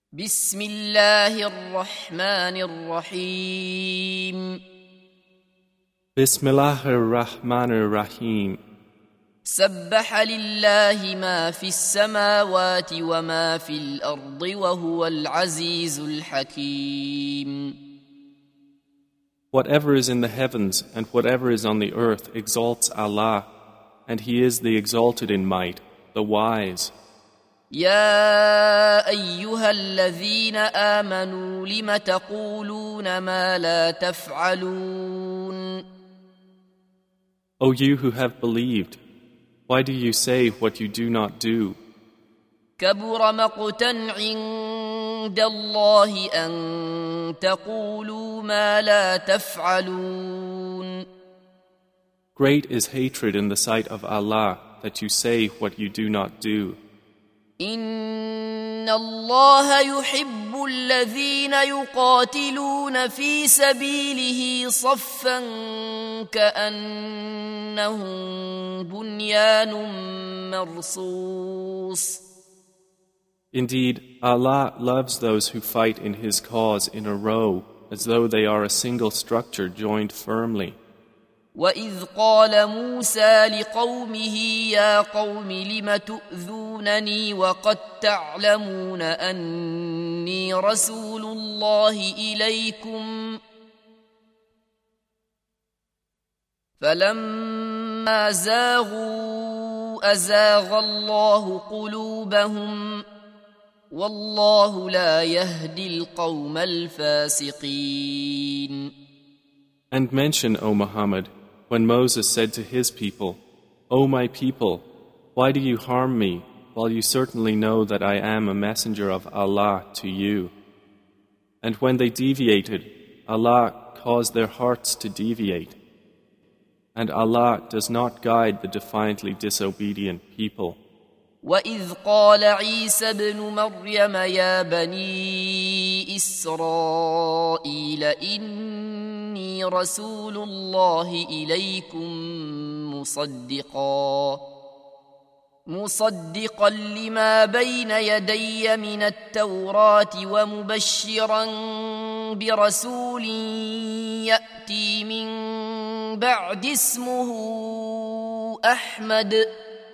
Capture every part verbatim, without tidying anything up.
بسم الله الرحمن الرحيم Bismillah ar-Rahman ar-Rahim. سبح لله ما في السماوات وما في الأرض وهو العزيز الحكيم. Whatever is in the heavens and whatever is on the earth exalts Allah, and He is the exalted in might, the wise. يا أيها الذين آمنوا لم تقولون ما لا تفعلون. O you who have believed, why do you say what you do not do? كبر مقتا عند الله أن تقولوا ما لا تفعلون. Great is hatred in the sight of Allah that you say what you do not do. إن الله يحب الذين يقاتلون في سبيله صفا كأنهم بنيان مرصوص. Indeed, Allah loves those who fight in His cause in a row as though they are a single structure joined firmly. وإذ قال موسى لقومه يا قوم لم تؤذونني وقد تعلمون أني رسول الله إليكم فلما زاغوا أزاغ الله قلوبهم والله لا يهدي القوم الفاسقين. And mention, O Muhammad, when Moses said to his people, O my people, why do you harm me, while you certainly know that I am a messenger of Allah to you? And when they deviated, Allah caused their hearts to deviate. And Allah does not guide the defiantly disobedient people. وإذ قال عيسى ابن مريم يا بني إسرائيل إني رسول الله إليكم مصدقا مصدقا لما بين يدي من التوراة ومبشرا برسول يأتي من بعد اسمه أحمد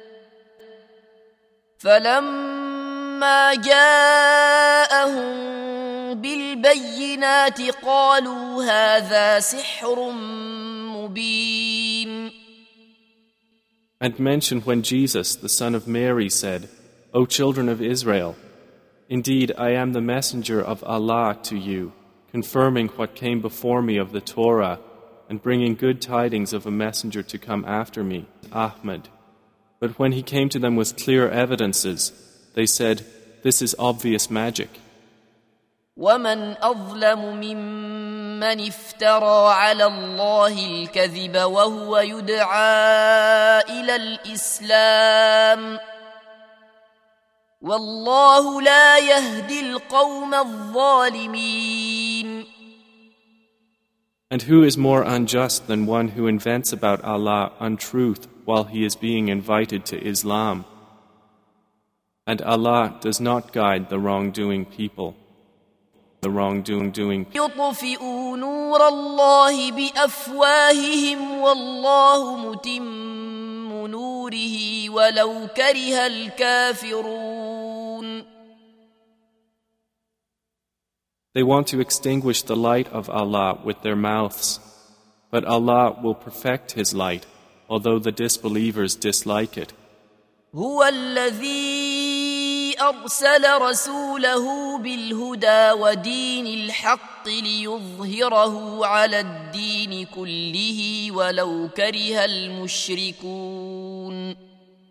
فلما جاءهم بالبينات قالوا هذا سحر مبين. And mention when Jesus, the son of Mary, said, O children of Israel, indeed I am the messenger of Allah to you, confirming what came before me of the Torah, and bringing good tidings of a messenger to come after me, Ahmad. But when he came to them with clear evidences, they said, this is obvious magic. ومن أظلم ممن افترى على الله الكذب وهو يدعى إلى الإسلام والله لا يهدي القوم الظالمين. And who is more unjust than one who invents about Allah untruth while he is being invited to Islam? And Allah does not guide the wrongdoing people. The wrongdoing doing people. يطفئوا نور الله بأفواههم والله متم نوره ولو كره الكافرون. They want to extinguish the light of Allah with their mouths, but Allah will perfect His light, although the disbelievers dislike it. هو الذي أرسل رسوله بالهدى ودين الحق ليظهره على الدين كله ولو كره المشركون.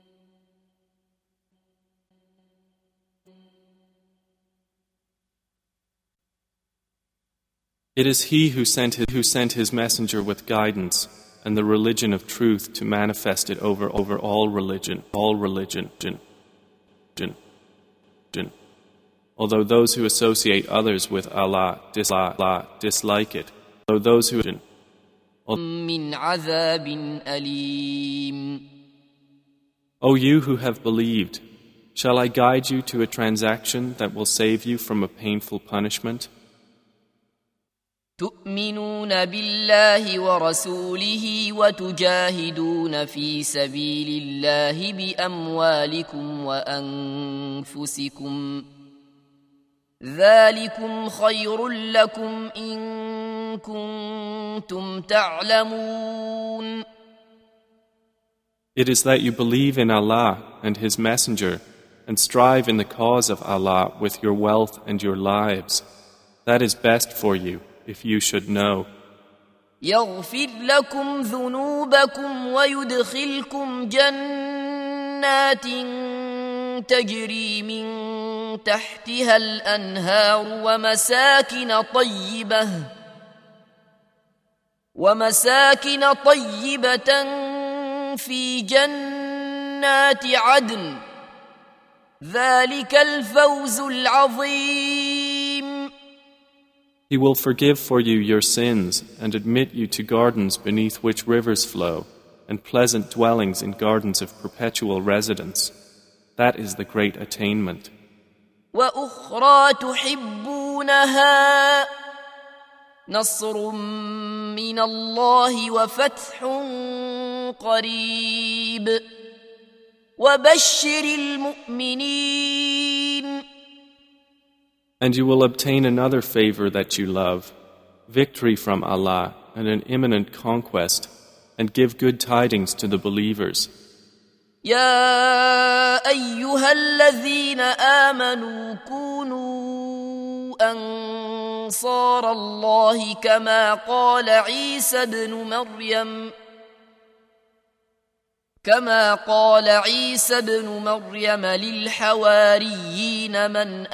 It is He who sent his, who sent his messenger with guidance and the religion of truth to manifest it over, over all religion, all religion, jinn, jinn, jinn. Although those who associate others with Allah, dis Allah dislike it, though those who jinn, من عذاب أليم. O you who have believed, Shall I guide you to a transaction that will save you from a painful punishment? تؤمنون بالله ورسوله وتجاهدون في سبيل الله بأموالكم وأنفسكم ذلكم خير لكم إن كنتم تعلمون. It is that you believe in Allah and His Messenger and strive in the cause of Allah with your wealth and your lives. That is best for you, if you should know. يغفر لكم ذنوبكم ويدخلكم جنات تجري من تحتها الأنهار ومساكن طيبة ومساكن طيبة في جنات عدن ذلك الفوز العظيم. He will forgive for you your sins and admit you to gardens beneath which rivers flow and pleasant dwellings in gardens of perpetual residence. That is the great attainment. وأخرى تحبونها نصر من الله وفتح قريب وبشر المؤمنين. And you will obtain another favor that you love, victory from Allah and an imminent conquest, and give good tidings to the believers. يا أيها الذين آمنوا كونوا أنصار الله كما قال عيسى بن مريم كما قال عيسى بن مريم للحواريين من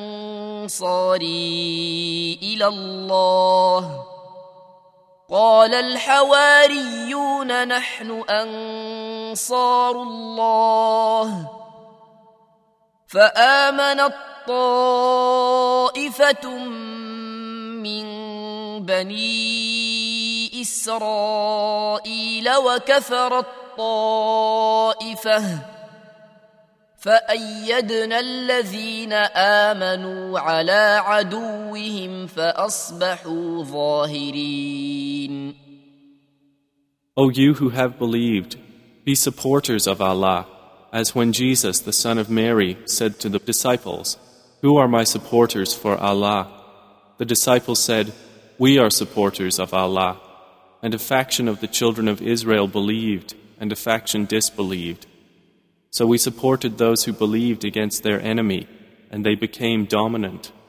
أنصاري إلى الله قال الحواريون نحن أنصار الله فآمنت طائفة من بني إسرائيل وكفرت طائفة فأيدنا الذين آمنوا على عدوهم فأصبحوا ظاهرين. O you who have believed, be supporters of Allah, as when Jesus, the son of Mary, said to the disciples, "Who are my supporters for Allah?" The disciples said, "We are supporters of Allah." And a faction of the children of Israel believed, and a faction disbelieved. So we supported those who believed against their enemy, and they became dominant.